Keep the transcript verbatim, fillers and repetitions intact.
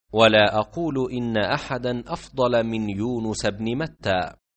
ولا أقول إن أحدا أفضل من يونس بن متى،